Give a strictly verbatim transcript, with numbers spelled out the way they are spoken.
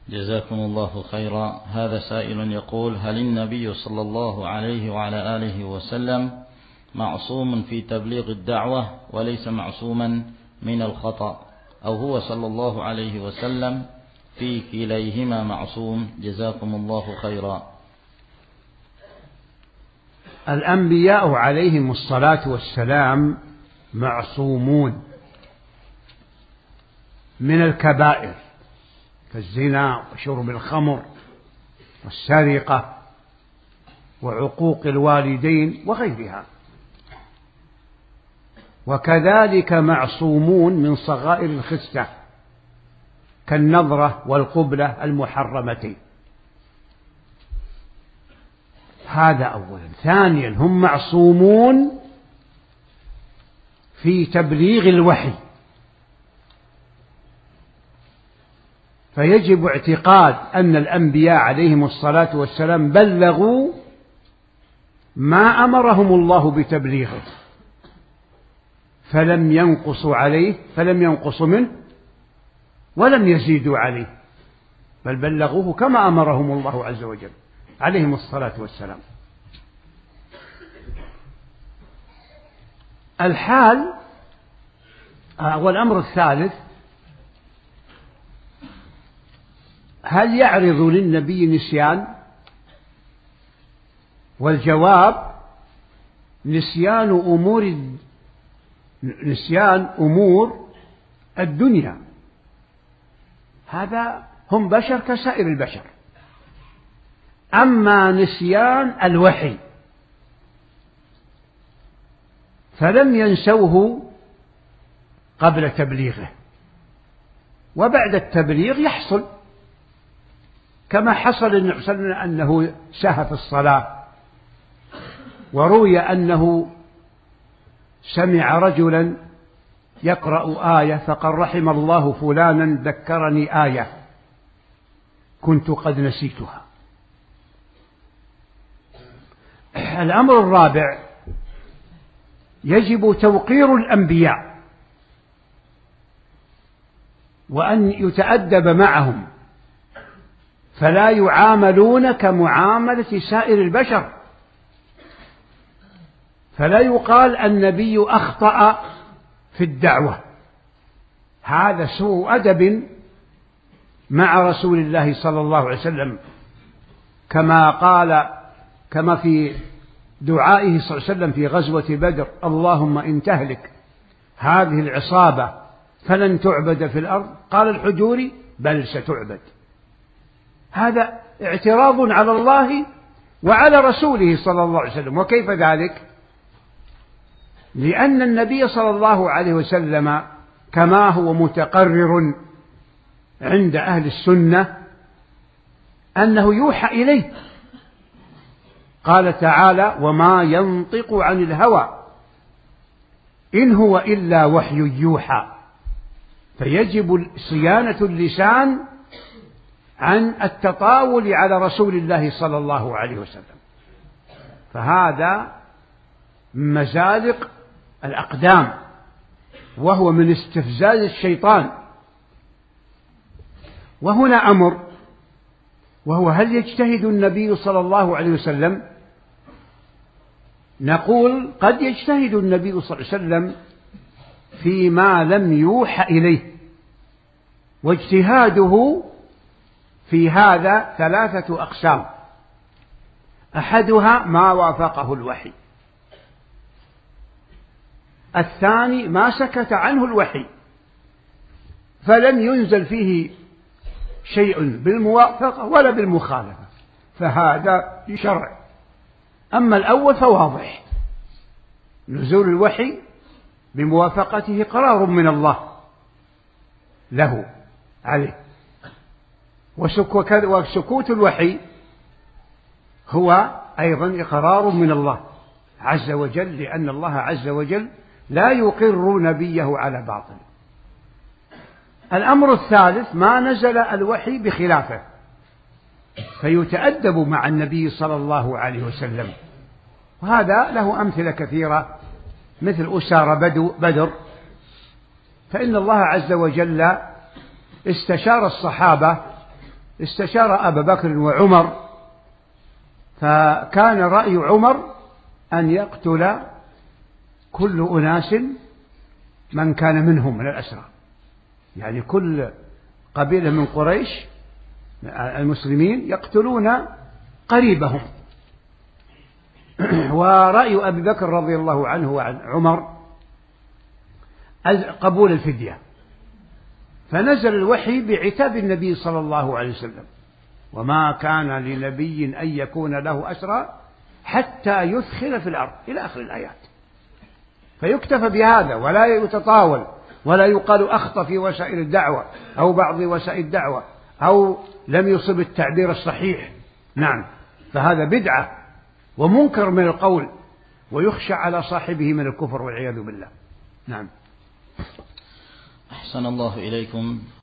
جزاكم الله خيرا. هذا سائل يقول: هل النبي صلى الله عليه وعلى آله وسلم معصوم في تبليغ الدعوة وليس معصوما من الخطأ، أو هو صلى الله عليه وسلم في كليهما معصوم؟ جزاكم الله خيرا. الأنبياء عليهم الصلاة والسلام معصومون من الكبائر كالزنا وشرب الخمر والسرقة وعقوق الوالدين وغيرها، وكذلك معصومون من صغائر الخسة كالنظرة والقبلة المحرمتين. هذا أولا. ثانيا، هم معصومون في تبليغ الوحي، فيجب اعتقاد أن الأنبياء عليهم الصلاة والسلام بلغوا ما أمرهم الله بتبليغه، فلم ينقصوا عليه فلم ينقصوا منه ولم يزيدوا عليه، بل بلغوه كما أمرهم الله عز وجل عليهم الصلاة والسلام. الحال والأمر الثالث: هل يعرض للنبي نسيان؟ والجواب: نسيان أمور نسيان أمور الدنيا، هذا هم بشر كسائر البشر. أما نسيان الوحي فلم ينسوه قبل تبليغه، وبعد التبليغ يحصل، كما حصل النبي صلى الله عليه وسلم أنه سهى في الصلاة، وروي أنه سمع رجلا يقرأ آية فقال: رحم الله فلانا ذكرني آية كنت قد نسيتها. الأمر الرابع: يجب توقير الأنبياء وأن يتأدب معهم، فلا يعاملون كمعاملة سائر البشر، فلا يقال النبي أخطأ في الدعوة، هذا سوء أدب مع رسول الله صلى الله عليه وسلم، كما قال كما في دعائه صلى الله عليه وسلم في غزوة بدر: اللهم إن تهلك هذه العصابة فلن تعبد في الأرض، قال الحجوري: بل ستعبد. هذا اعتراض على الله وعلى رسوله صلى الله عليه وسلم. وكيف ذلك؟ لأن النبي صلى الله عليه وسلم كما هو متقرر عند أهل السنة أنه يوحى إليه، قال تعالى: وما ينطق عن الهوى إن هو إلا وحي يوحى. فيجب صيانة اللسان عن التطاول على رسول الله صلى الله عليه وسلم، فهذا من مزالق الأقدام، وهو من استفزاز الشيطان. وهنا أمر، وهو: هل يجتهد النبي صلى الله عليه وسلم؟ نقول: قد يجتهد النبي صلى الله عليه وسلم فيما لم يوحى إليه، واجتهاده في هذا ثلاثة أقسام: أحدها ما وافقه الوحي، الثاني ما سكت عنه الوحي فلم ينزل فيه شيء بالموافقة ولا بالمخالفة، فهذا شرع. أما الأول فواضح، نزول الوحي بموافقته قرار من الله له عليه، وسكوت الوحي هو أيضا إقرار من الله عز وجل، لأن الله عز وجل لا يقر نبيه على باطل. الأمر الثالث: ما نزل الوحي بخلافه، فيتأدب مع النبي صلى الله عليه وسلم، وهذا له أمثلة كثيرة، مثل أسار بدر، فإن الله عز وجل استشار الصحابة استشار أبا بكر وعمر، فكان رأي عمر أن يقتل كل أناس من كان منهم من الأسرى، يعني كل قبيلة من قريش المسلمين يقتلون قريبهم. ورأي أبي بكر رضي الله عنه وعن عمر قبول الفدية، فنزل الوحي بعتاب النبي صلى الله عليه وسلم: وما كان لنبي أن يكون له أسرى حتى يثخن في الأرض، إلى آخر الآيات. فيكتفى بهذا ولا يتطاول، ولا يقال أخطأ في وسائل الدعوة أو بعض وسائل الدعوة، أو لم يصب التعبير الصحيح. نعم، فهذا بدعة ومنكر من القول، ويخشى على صاحبه من الكفر والعياذ بالله. نعم. أحسن الله إليكم.